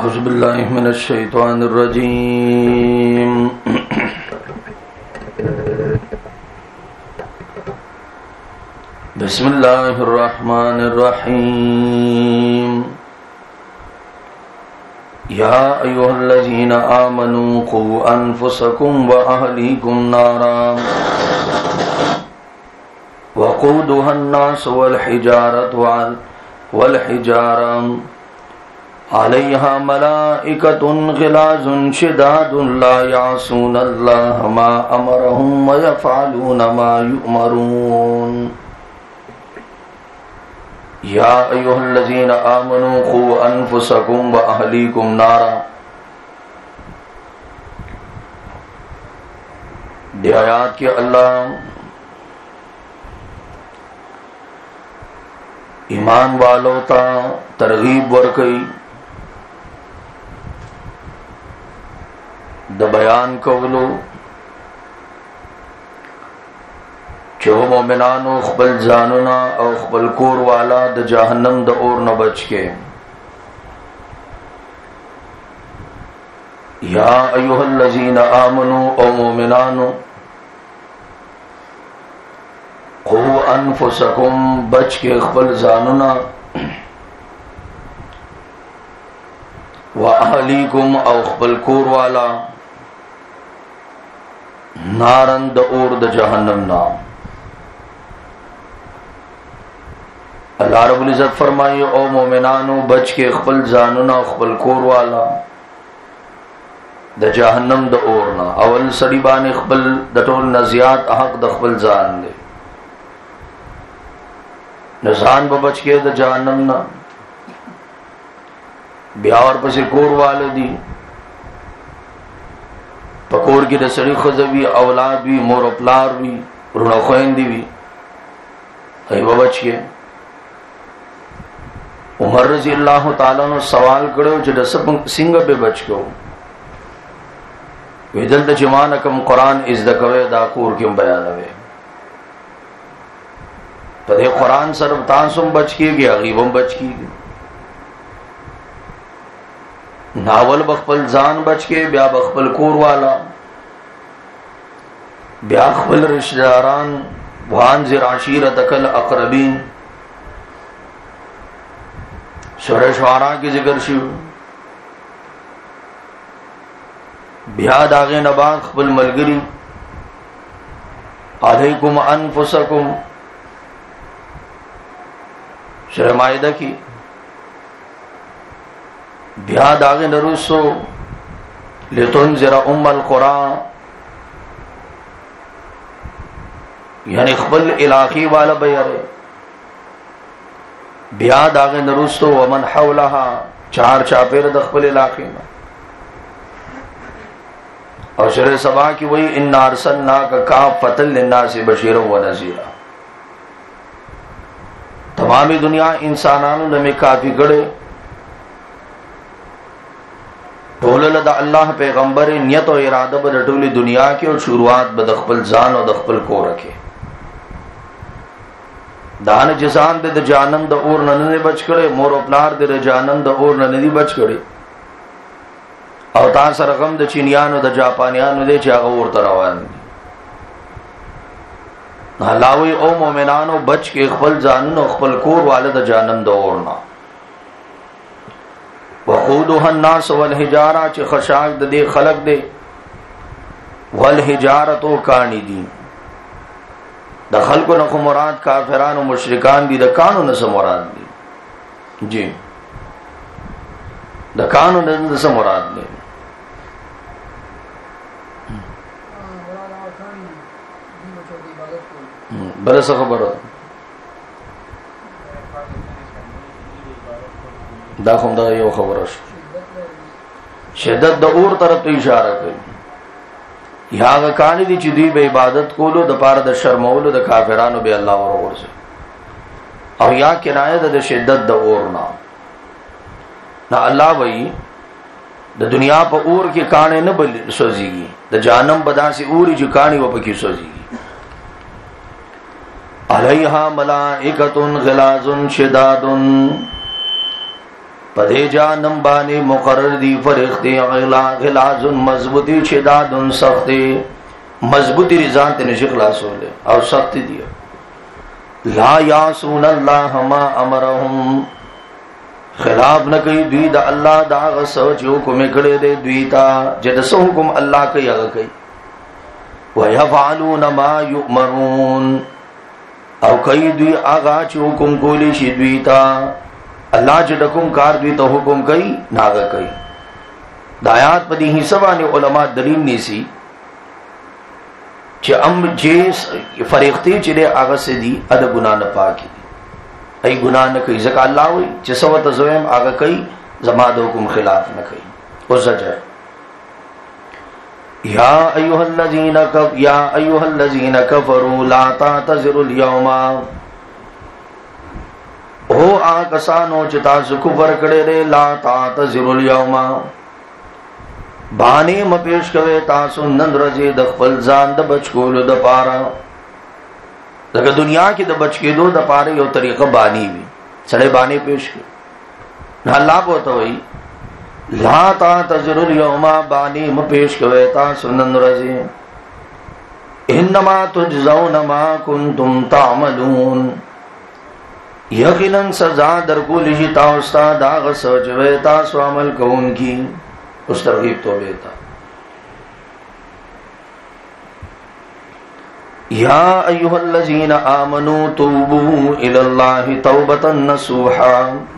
अऊज़ु बिल्लाहि मिनश शैतानिर रजीम। बिस्मिल्लाहिर रहमानिर रहीम। या अय्युहल्लज़ीना आमनू क़ू अनफुसकुम व अहलीकुम नारा वक़ूदुहा अन्नास वल हिजारा अलैहा मलाइकतुन ग़िलाज़ुन शिदादुन ला यासूनल्लाह मा अमरहुम व यफ़अलूना मा युअमरून। या अय्युहल्लज़ीना आमनू क़ू अनफुसकुम व अहलीकुम नारा। दे आयात के अल्लाह ईमान वालों ता तरगीब वर्कई द बयान कवलो चो मोमिनानो खबल जानना और खबल कोर वाला द जहन्नम द और न बच के। या अय्युहल्लज़ीना आमनू ओ मोमिनानो क़ू अनफुसकुम बच के खबल जानना व अहलीकुम और खबल कोर वाला नारन द और द जहन्नम नाम। अल्लाह रब्बुल इज़्ज़त फरमाइए ओ मोमिनानो बच के खबल जानना खबल कोर वाला द जहन्नम द और ना। अवल सड़ीबान खबल द टोल नजियात हक द खबल जान दे नजान बच के द जहन्नम ना ब्याह और पसी कोर वाले दी पकोर की रसड़ी खजबी औलाद भी मोर अपलार भी रुणा खोइंदी भी बच के। उमर रजी अल्लाह ताला नो सवाल करो जो सिंग पे बच गो विदल द जमान कम कुरान इज द कवे दाकूर क्यों बयानवे तदे कुरान सरब तांसुम बच के गया गीबम बच की नावल बखबल जान बच के ब्या बखबल कोर वाला ब्या खबल रिश्तेदारान वान जिराशीरत अकल अकरबीन सूरह शुआरा की जिक्र शिव ब्या दागे नबा खबल मलगरी अलैकुम अनफुसकुम सूरह माइदा की ब्या दागे नरुसो लितुनज़िरा उम्मल क़ुरा यानी खबल इलाकी वाला बयारे ब्या दागे नरुसो वमन हौलहा चार चापेर दखबल इलाके में। और सूरह सबा की वही इन्ना अरसलनाका काफ़्फ़तल लिन्नासि बशीरन व नज़ीरा। तमामी दुनिया इंसानानु ने में काफी गड़े टोलल द अल्लाह पैगंबर नियत और इरादा ब रटूली दुनिया के और शुरुआत ब दखबल जान और दखबल को रखे दान जसान दे द जानम द और नने बच करे मोर अपनार दे जानम द और नने बच करे अवतार सरगम द चीनियान द जापानियान दे चागा और तरवान हलावी ओ मोमिनानो बच के खबल जानन और खबल कोर वाले द जानम द और ना वक़ूदुहा अन्नास वल हिजारा च खशाक दे खलक दे वल हिजारतो कानी दी द खल्को न को मुराद काफिरान और मुशरिकान दी द कानो न से मुराद दी जी द कानो न से मुराद दी बरस खबर दाखुंदा यो खबर शिद्दत द और तरफ तो इशारा करी यहाँ कानी दी चिदी बे इबादत को लो द पार द शर्मौलो द काफिरानो बे अल्लाह और से और या किनायत द शिद्दत द और ना अल्लाह वही द दुनिया पर और के काने न बल सोजीगी द जानम बदा से और जो कानी वो पकी सोजीगी। अलैहा मलाइकतुन ग़िलाज़ुन शिदादुन पदे जानम बाने मुकर्रर दी फरिख्ते गिलाजुन मजबूती शिदादुन सख्ते मजबूती रिजान ते निश खलास हो ले और सख्ती दिया ला यासून अल्लाह मा अमरहुम खिलाफ न कई द्वी दा अल्लाह दा गसो जो हुकुम करे दे द्वीता जद सो हुकुम अल्लाह कई अग कई व यफअलून मा युमरून और कई द्वी आगा जो हुकुम कोली शी द्वीता अल्लाह जडकुम कार द्वी तो हुकुम कई नाग कई दायात पदी ही सवाने उलमा दलील नीसी चे अम जे फरिख्ती चिरे आगा से दी अद गुनाह न पाकी ऐ गुनाह न कई जका अल्लाह हुई चे सवत ज़ोयम आगा कई जमाद हुकुम खिलाफ न कई उस जय या अय्युहल्लज़ीना कफरू ला तातज़िरुल यौमा हो आ कसानो चिता कुफर करे रे ला तातज़िरुल यौमा बाने म पेश कवे तासु नंद रजे द खपल जान द बचकोल द पारा लगा दुनिया की द बचके दो द पारे यो तरीका बानी भी सड़े बाने पेश के ना लाभ होता वही ला तातज़िरुल यौमा बाने म पेश कवे तासु नंद रजे इन्नमा तुजज़ौन मा कुंतुम तामलून यकीनन सजा दरकुल ही ताउस्ता दाग सजवेता स्वामल कौन की उस तरगीब तो बेता या अय्युहल्लज़ीना आमनू तूबू इलल्लाहि तौबतन नसूहा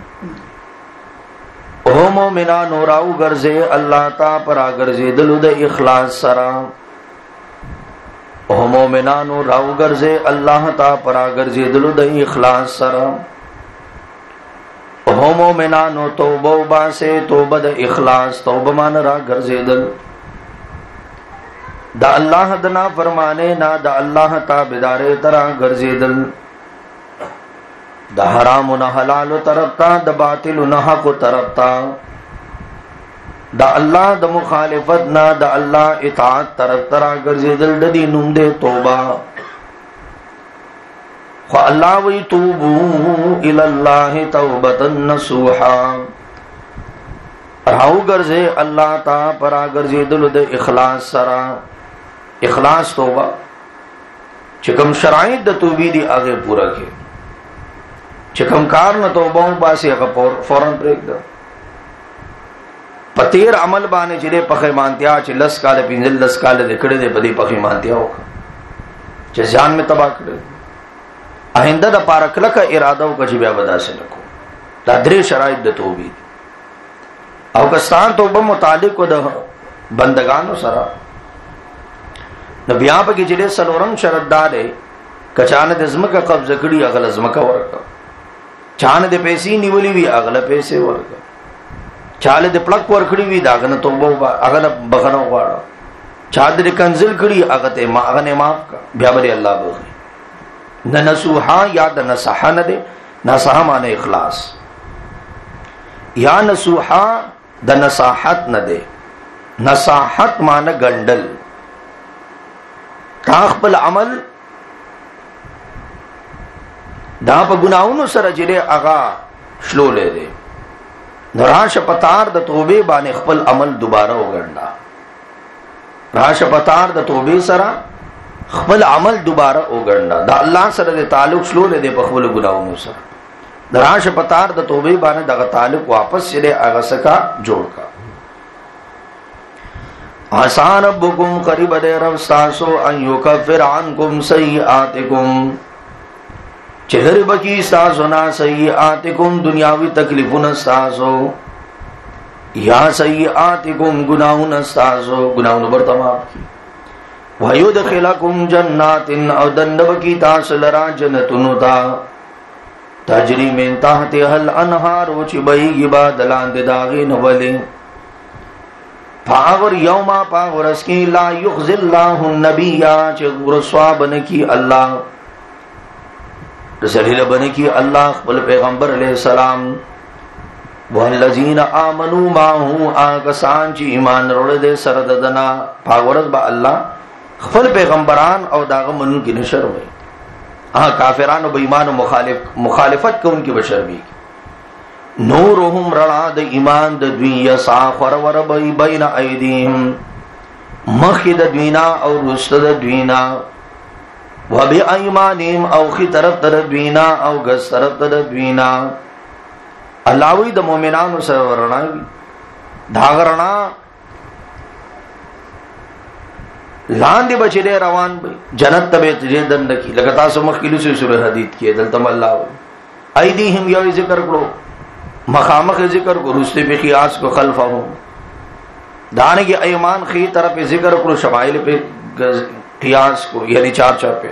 ओ मोमिनानो राउ गर्जे अल्लाह ता परा गर्जे दिलुद इखलास सरा ओ मोमिनानो राउ गर्जे अल्लाह ता परा गर्जे दिलुद इखलास सरा ओ मोमिनानो तौबो बासे तौबद इखलास तौब मान रा गर्जे दिल दा अल्लाह दना फरमाने ना दा अल्लाह ता बिदारे तरा गर्जे दिल दा हराम न हलाल तरफता द बातिल न हक तरफता दा अल्लाह द मुखालिफत ना दा अल्लाह इताअत तरफ तरा गर्जे दिल ददी नुमदे तौबा खो अल्लाह वही तूबू इलल्लाहि तौबतन नसूहा राहु गर्जे अल्लाह ता परा गर्जे दिल द इखलास सरा इखलास तौबा चिकम शराइत द तूबी दी आगे पूरा के चिकम कार न तौबा बासे फौरन ब्रेक द पतेर अमल बाने चिरे पखे मानतिया चे लस काले पिंजल लस काले दिखड़े दे बदी पखे मानतिया होगा चे जान में तबाह करे आहिंदा दा पारक लका इरादा का जिब्या बदा से लको दादरे शराइत द तौबी अवकस्तान तौबा मुतालिक को द बंदगानो सरा नबिया पे जिले सलोरंग शरदारे कचान दे ज़मका कब्ज़ कड़ी अगल ज़मका वर्का चान दे पैसी निवली भी अगल पैसे वर्का चाले दे प्लक वर्कड़ी भी दागन तो अगन बगनो वाड़ा चाद दे कंजिल कड़ी अगते मा अगने माफ का ब्याबरे अल्लाह बोली न नसूहा या द नसहा न दे नसहा माने इखलास या नसूहा द नसाहत न दे नसाहत माने गंडल ताखबल अमल दाप गुनाउनु सर जिरे अगा श्लो ले दे राश पतार द तोबे बाने खपल अमल दोबारा उगंडा राश पतार द तोबे सरा खपल अमल दोबारा उगंडा द अल्लाह सर दे ताल्लुक श्लो ले दे पखबल गुनाउनु सर राश पतार द तोबे बाने द ताल्लुक वापस चले अगसका जोड़ का आसान रब्बुकुम करीब दे रब्स्तासो अन युकफ्फिर अन्कुम सय्यिआतिकुम चेहरे बकी सासो ना सय्यिआतिकुम दुनियावी तकलीफुन सासो या सय्यिआतिकुम गुनाहुन सासो गुनाहुन बर्तमाफ की वयुदखिलकुम जन्नातिन और दंड बकी तासलरा जन्नतुनुता तजरी मिन तहतिहल अनहार चिबई बादलान दागे नवले पावर यौमा पावर अस्की ला युखजिल्लाहु नबिया चुरस्वा बन की अल्लाह रसूल बन की अल्लाह खपल पैगंबर अलैहिस्सलाम वल्लजीना आमनू माहू आकसान ची ईमान रोड़ दे सरददना पावरत बा अल्लाह खपल पैगंबरान और दाग मन की नशर हुई काफिरान व ईमान मुखालिफत को उनकी बशर भी नूरुहुम रड़ा द ईमान द द्वी यसा खरवर बैन ऐदीहिम मखी द द्वीना और रुस्त द द्वीना व बिअयमानिहिम औ खी तरफ द द्वीना औ गस तरफ द द्वीना अल्लाह द मोमिनानु सरवरना धागरना लांदे बचरे रवान जन्नत तबे तुझे दंड की लगता सुमख किलु से सूरह हदीद की दलतम अल्लाह ऐदीहिम यो जिक्र करो मखामख जिक्र को रुस्ते पे खियास को खल्फा हो दाने के ऐमान खी तरफ जिक्र करो शमाइल पे खियास को यानी चार पे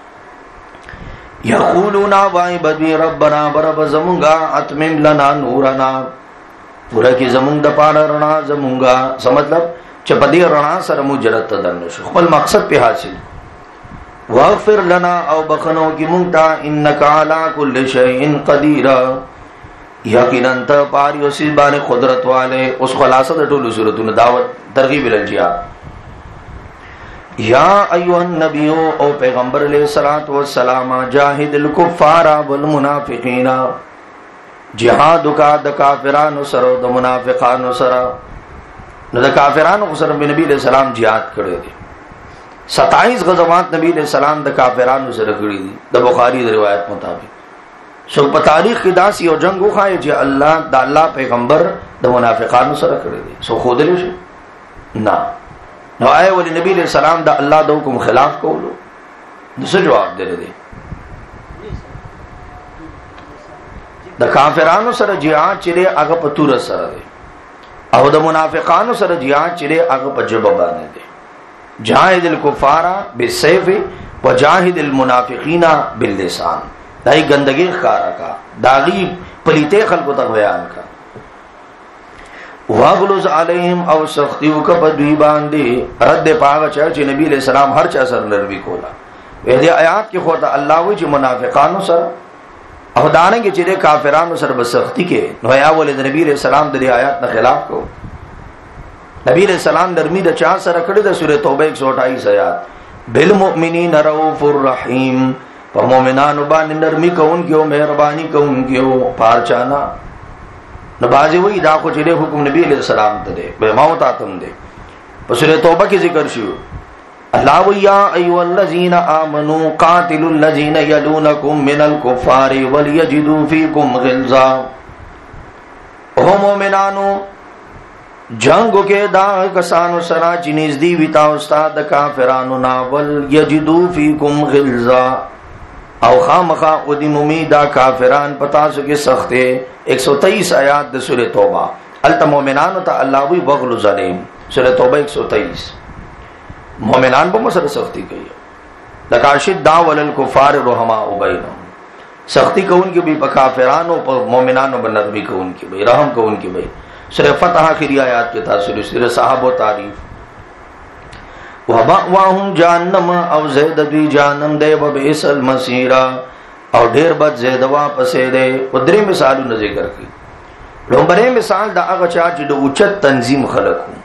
यक़ूलूना वाई बदी रब्बना बरब जमुंगा अतमिम लना नूरना पूरा की जमुंग दपाड़ा रणा जमुंगा समझलब चपदी रणा सर मुजरत दन्नुश खपल मकसद पे हासिल वग़फिर लना औ बखनो की मुंगता इन्नका अला कुल्लि शैइन क़दीर यकीनन त पारी उसी बाने कुदरत वाले उस खुलासा द टोलु सूरतुन दावत तरगीब इल जिहाद या अय्युहन नबियो ओ पैगंबर अलैहिस्सलातु वस्सलाम जाहिदिल कुफ्फारा वल मुनाफिकीना जिहाद का द काफिरान सरो द मुनाफिकान सरा न द काफिरान सर नबी अलैहिस्सलाम जिहाद करे थे 27 गज़वात नबी अलैहिस्सलाम द काफिरान सर करी दी द बुखारी द रिवायत मुताबिक सो प तारीख की दासी और जंग खाए जे अल्लाह द अल्लाह पैगंबर द मुनाफिकान सर करे दी सो खुद ले ना न आए वली नबी अलैहि सलाम द अल्लाह दो हुकुम खिलाफ को लो दूसरे जवाब दे दे द काफिरान सर जिहाद चिरे आग पतूर सर दे और द मुनाफिकान सर जिहाद चिरे आग पजब बाने दे जाहिदिल कुफारा बिसैफ व जाहिदिल मुनाफिकीना बिल लिसान दाई गंदगी खारा का दागी पलीते खल्को तक बयान का वागलुज अलैहिम औ सख्तियों का बदवी बांधे रद्द पाग चर्च नबी अलैहि सलाम हर चसर नरवी कोला वेदे आयात के खोता अल्लाह वी मुनाफिकान सर अहदाने के चिरे काफिरान सर बसख्ती के नया बोले नबी अलैहि सलाम दे आयात न खिलाफ को नबी अलैहि सलाम दरमी द चार सर खड़े द सूरह तौबा 128 आयात बिल मुमिनीन रऊफुर रहीम पर मोमिनान बान नरमी कौन क्यों मेहरबानी कौन क्यों पारचाना नबाजे वही दा को चिरे हुक्म नबी अलैहि सलाम दे बेमावता तुम दे सूरह तौबा की जिक्र शुरू अल्लाह या अय्युहल्लज़ीना आमनू कातिलुल लज़ीना यलूनकुम मिनल कुफ़ारि वलियजिदू फीकुम गिल्ज़ा ओ मोमिनानो जंग के दा कसानो सरा चिनीज़दी विता उस्ताद काफिरानो नावल यजिदू फीकुम गिल्ज़ा औ खामखा उदिम उम्मीदा काफिरान पता सके सख्ते 123 आयात द सूरह तौबा अल मोमिनान ता अल्लाह वी बगलु ज़लीम सूरह तौबा 123 मोमिनान पर मसर सख्ती कही लकाशिद दावल कुफार रहमा उबैनहुम सख्ती को उनकी भी काफिरान पर मोमिनान बनर भी को उनकी भाई रहम को उनकी भाई सूरह फतह आखिरी आयात के था सूरह साहब तारीफ वबाहुम जहन्नम औ ज़ैदबी जहन्नम दे व बिसल मसीरा और ढेर बद ज़ैदवा पसे दे उदरे मिसाल न जिक्र की लोंबरे मिसाल दा अगचा जिद उच्चत तंजीम खलक हूं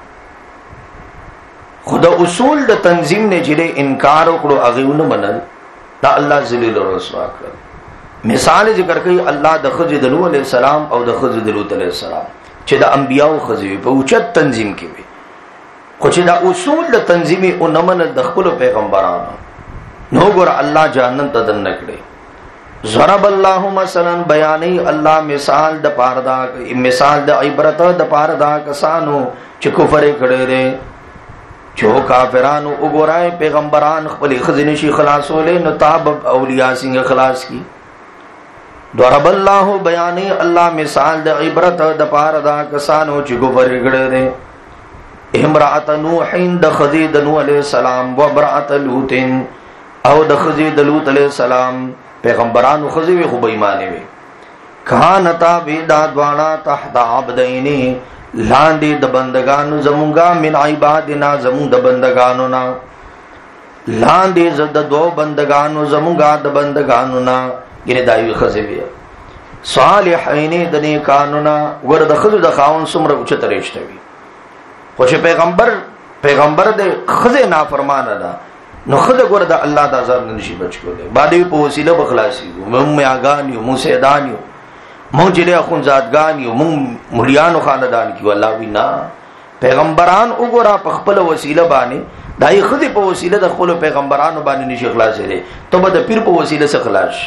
खुदा उसूल द तंजीम ने जिरे इनकार करो अगीउन मनल दा अल्लाह ज़लील और रसवा कर मिसाल जिक्र की अल्लाह द खज़ दलू अलैहि सलाम और द खज़ दलूत अलैहि सलाम छिदा अंबिया व खज़ी पे उच्चत तंजीम की भी कुछ दा उसूल द तंजीमी उनमन दखल पैगंबरान नो गुर अल्लाह जहन्नम तदन नकड़े ज़रब अल्लाहु मसलन बयानी अल्लाह मिसाल द पारदा मिसाल द इबरत द पारदा कसानो च कुफरे खड़े रे जो काफिरान उगोराए पैगंबरान खपली खजनिशी खलासोले नताब औलिया सिंह खलास की ज़रब अल्लाहु बयानी अल्लाह मिसाल द इबरत द पारदा कसानो च कुफरे खड़े रे इमरात नूहिन द खज़ी नूह अलैहि सलाम व इमरात लूतिन औ द खज़ी लूत अलैहि सलाम पैगंबरान खज़ी वे खूब ईमाने वे कानता बेदा द्वाना तहत अब्दैनी लांदी द बंदगानु जमुंगा मिन इबादिना जमुं द बंदगानु ना लांदी द दो बंदगानु जमुंगा द बंदगानु ना ये दाई खज़ी वे सालिहीन दने कानुना वर द खज़ द खाउन सुमर उच्च तरेश्तवी कुछ पैगंबर दे खज़े नाफरमान अदा न खुद गुर दा अल्लाह दा अज़ाब नशी बच को दे बादे पे वसीला बखलासी मुंह में आगानियो मुंह से दानियो مونږ چې له خونزادګان یو مونږ مليانو خاندان کې والله وینا پیغمبران وګورا په خپل وسیله باندې دای خدای په وسیله د خپل پیغمبرانو باندې نشي خلاص لري ته به د پیر په وسیله څخه خلاص.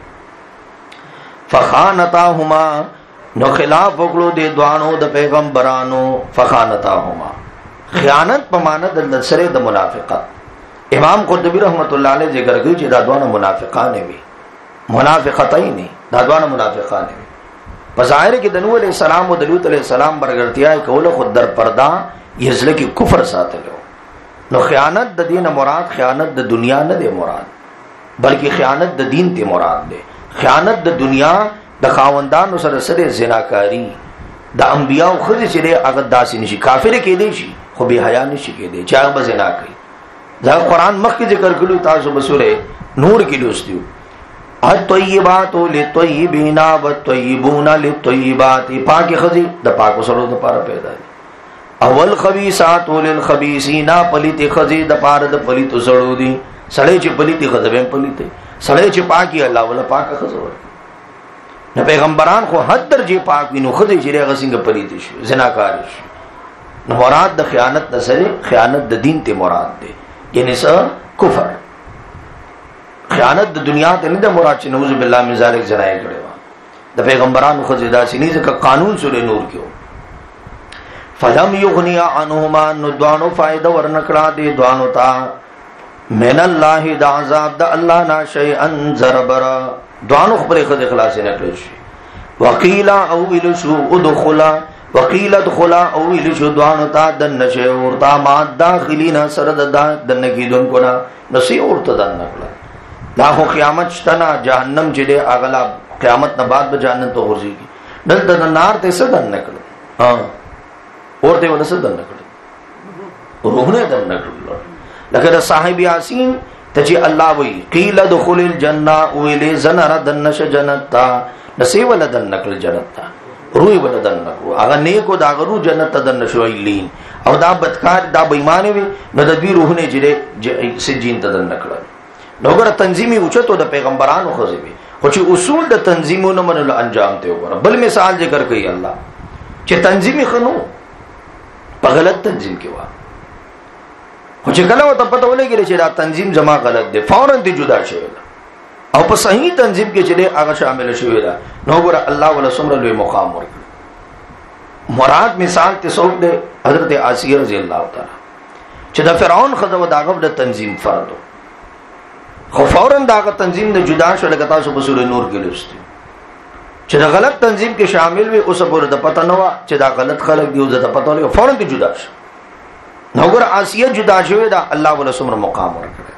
فخانتاهما نو خلاف وکړو د دوانو د پیغمبرانو. فخانتاهما خیانت په معنی د سره د منافقت. امام قرطبی رحمت الله علیه ذکر کوي چې دا دوانه منافقان وي منافقتین دا دوانه منافقان وي. په ظاهر کې د نوح علیہ السلام او د لوط علیہ السلام برګرتیا کوله خود در پردا یزله کې کفر ساتلو. نو خیانت د دین مراد خیانت د دنیا نه دی مراد بلکې خیانت د دین ته مراد دی. خیانت د دنیا د خاوندانو سره سره زناکاری د انبیاء خو چې هغه داسې نشي کافر کېدی شي خو به حیا نشي کېدی چې هغه زنا کوي. دا قرآن مخکې ذکر کړو تاسو په سورې نور کې لوستیو الطیبات للطیبین والطیبون للطیبات. پاکي خزي د پاکو سره د پاره پیدا دي. اول خبيثات للخبيثین پلیت خزي د پاره د پلیت سره دي. سړی چې پلیت خزي به پلیت سړی چې پاکي الله ولا پاکه خزي. نه پیغمبران خو حد درجه پاک وینو خزي چې هغه څنګه پلیت شي زناکار شي. نو مراد د خیانت نه سره خیانت د دین ته مراد دی یعنی څه کفر. خیانت د دنیا ته نه د مراد چې نعوذ بالله من ذلک جنای کړي وا د پیغمبرانو خو زیاده سینې ځکه قانون سورې نور کې فلم یغنی عنهما نو دوانو فائدہ ورنکړه دي دوانو تا من الله د عذاب د الله نا شیئا ضربر دوانو خبره خو اخلاص نه کړی شي. وقیل او ویل شو ادخلا وقیل ادخلا او ویل شو دوانو تا د نشه ورتا ما داخلین سره د نګیدون کو نا نسی ورته دن نکړه. دا خو قیامت شتنا جهنم چې دی اغلا قیامت نه بعد به جهنم ته ورځي دلته د نار ته څه دن نکړه ورته ول څه دن نکړه روحونه دن نکړه. لکه د صاحب یاسین ته چې الله وی قیل ادخل الجنه ویل زنر دنش جنت نسی ول دن نکړه جنت ته روح ول دن نکړه هغه نیکو دا غرو جنت ته دن شویلین او دا بدکار دا بېمانه وي نو د دې روحونه چې سجین ته دن نکړه. نوګر تنظیمي اوچتو د پیغمبرانو خوځوي خو چې اصول د تنظیمونو منلو انجام ته وګوره. بل مثال ذکر کوي الله چې تنظیمي خنو په غلط تنظیم کې وا خو چې کله وته پته ولګي چې دا تنظیم زما غلط دی فورا دې جدا شي او په صحیح تنظیم کې چې هغه شامل شوی دا نوګر الله ولا سمره لوی مقام ورکړي. مراد مثال ته څوک دی حضرت آسیه رضی الله تعالی چې د فرعون خزو داغه د تنظیم فرض خو فوراً داغه تنظیم نه جدا شو لکه تاسو په سورې نور کې لوستي چې دا غلط تنظیم کې شامل وي اوس پورې د پته نه و چې دا غلط خلک دی او د پته نه فوراً ته جدا شو. نو ګور آسیه جدا شوی دا الله ول سمر مقام ورکړي.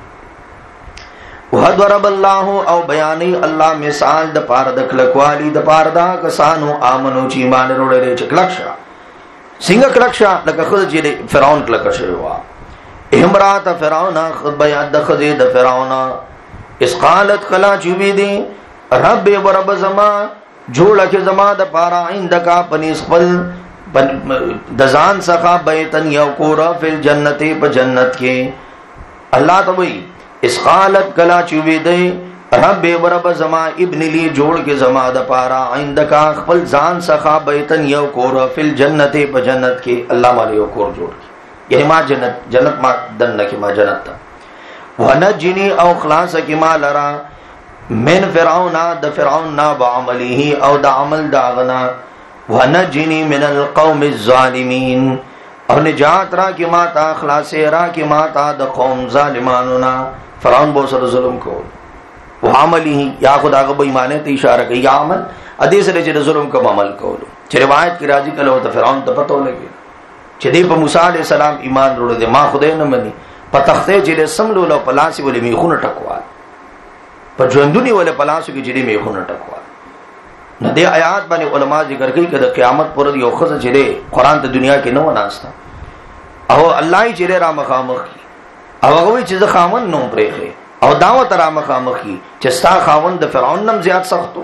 وضرب الله او بیانې الله مثال د پاره د کلکوالی د پاره دا کسانو امنو چې ایمان وروړي چې کلکشا څنګه کلکشا لکه خود چې فرعون کلک شوی و امرات فرعون بیان د خدای د فرعون اس قالت کلا چوبی دی رب رب زما جوړه کې زما د پارا عندکا پنځ خپل د ځان څخه بیتن یو کور فل جنته په جنت کې. الله ته وی اس قالت کلا چوبی دی رب رب زما ابن لی جوړ کې زما د پارا عندکا خپل ځان څخه بیتن یو کور فل جنته په جنت کې. الله مال یو کور جوړ یعنی ما جنت ما دن کی ما جنت تا ونجنی او خلاص کی ما لرا من فرعون د فرعون نا بعمله او د عمل داغنا ونجنی من القوم الظالمین او نجات را کی ما تا خلاص را کی ما تا د قوم ظالمانو نا. فرعون بو سره ظلم کو وعمله یا خدا غو ایمان ته اشاره کوي عمل ادي سره چې ظلم کوم عمل کولو چې روایت کی راځي کله ته فرعون ته پتو لګي چې دی په موسی عليه السلام ایمان وروړي دي ما خدای نه مني په تخته چې سملو له پلاسي ولې میخونه ټکوال په ژوندونی ولې پلاسو کې چې میخونه ټکوال. نه دی آیات باندې علما ذکر کوي چې د قیامت پر یو خزه چې دی قران ته دنیا کې نه وناسته او الله یې چې را مخامخ کی او هغه چې خاوند نوم پرېخه او دعوت را مخامخ کی چې ستا خاوند د فرعون نم زیات سختو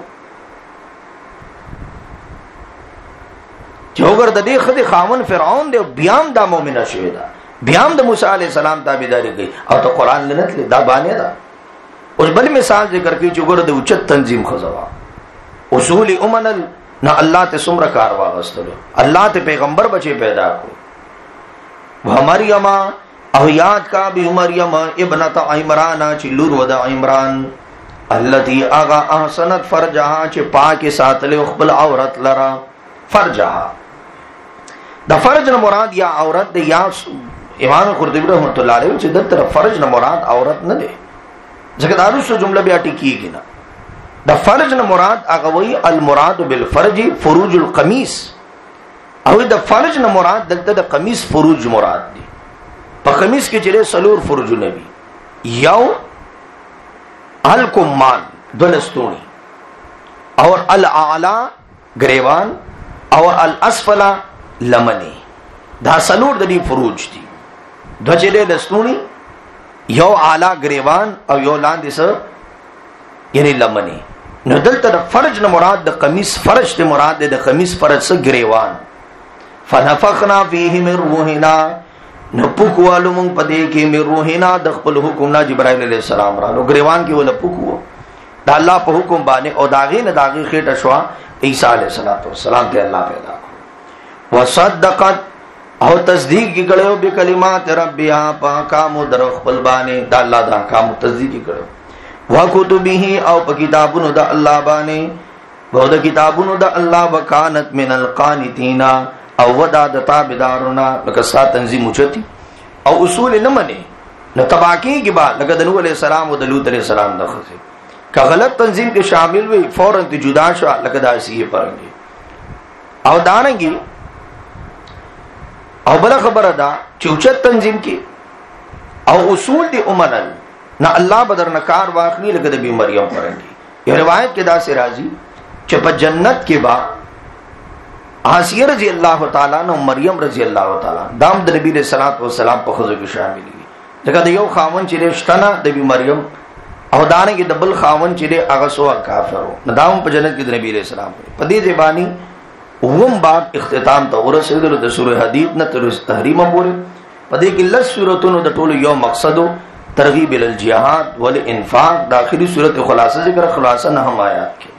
چوګر د دې خدي خاون فرعون دی بیام د مؤمنه شوی دا بیام د موسی عليه السلام تابعداري کوي او ته قران لنت دا باندې دا اوس بل مثال ذکر کوي چې ګور د اوچت تنظیم خزوا اصول امنل نہ اللہ تے سمر کار واغستلو، اللہ تے پیغمبر بچے پیدا کو. وہ مریم او یاد کا بھی مریم ابنت عمران چی لور ودا عمران اللتی آغا احسنت فرجہا چی پاک ساتلے اخبل عورت لرا. فرجہا دا فرج نہ مراد یا عورت دے، یا امام قرطبی رحمۃ اللہ علیہ چی در طرف فرج نہ مراد عورت نہ دے، ذکر دارو سو جملہ بیا ٹکی گی نا. دا فرج نہ مراد اغوی المراد بالفرج فروج القمیس، او دا فرج نہ مراد دلتا دا قمیس فروج مراد دی. پا قمیس کے چلے سلور فروج نبی، یو الکمان دلستونی، اور الاعلا گریوان، اور الاسفلا لمنی. دا سلور دلی فروج دی. دو چلے لستونی، یو اعلا گریوان او یو لاندی سا یعنی لمنی. نو دلتا دا فرج نہ مراد دا قمیس فرج تے مراد دا قمیس فرج سا گریوان. فنفخنا فیہ من روحنا، نو پکوالو منگ پدے کے من روحنا دخپل حکمنا جبرائیل علیہ السلام را. نو گریوان کی والا پکو دا اللہ پا حکم بانے، او داغی نداغی خیٹ اشوا عیسیٰ علیہ السلام تے اللہ پیدا کو. وصدقت او تصدیق کی کڑے ہو بکلمات ربیہا پا کامو در اخبل بانے، دا اللہ دا کامو تصدیق کی کڑے ہو. وَكُتُبِهِ او پا کتابونو دا اللہ بانے، وہ دا کتابونو دا اللہ وکانت من القانتین او ودا دا تابدارنا. لکسا تنظیم اچھتی او اصول نمنے نہ تباکی کی بات، لکہ دنو علیہ السلام و دلوت علیہ السلام دا خزی کہ غلط تنظیم کے شامل ہوئی فوراں تی جدا شوا، لکہ دا اسی پرنگی او داننگی. او بلا خبر دا چوچت تنظیم کی او اصول دی امنل نہ اللہ بدر نکار واقعی لگا دبی مریم پرنگی. یہ روایت کے دا سے راضی چپا جنت کے بعد آسیہ رضی اللہ تعالیٰ نہ مریم رضی اللہ تعالیٰ دام دا نبی علیہ السلام پا خضو کی شاملی گی. لگا دا یو خاون چلے شتنا دبی مریم او دانے کی دبل خاون چلے اغسو کافرو ندام پا جنت کی دا نبی علیہ السلام پا دی زبانی وم باب اختتام تا ورسید دا سورہ حدید نا تحریم بولے پدے کی لس صورتوں دا طول یوم مقصدو ترغیب الالجہاد والانفاق. داخلی صورت خلاصہ ذکر خلاصہ نہ ہم آیات کے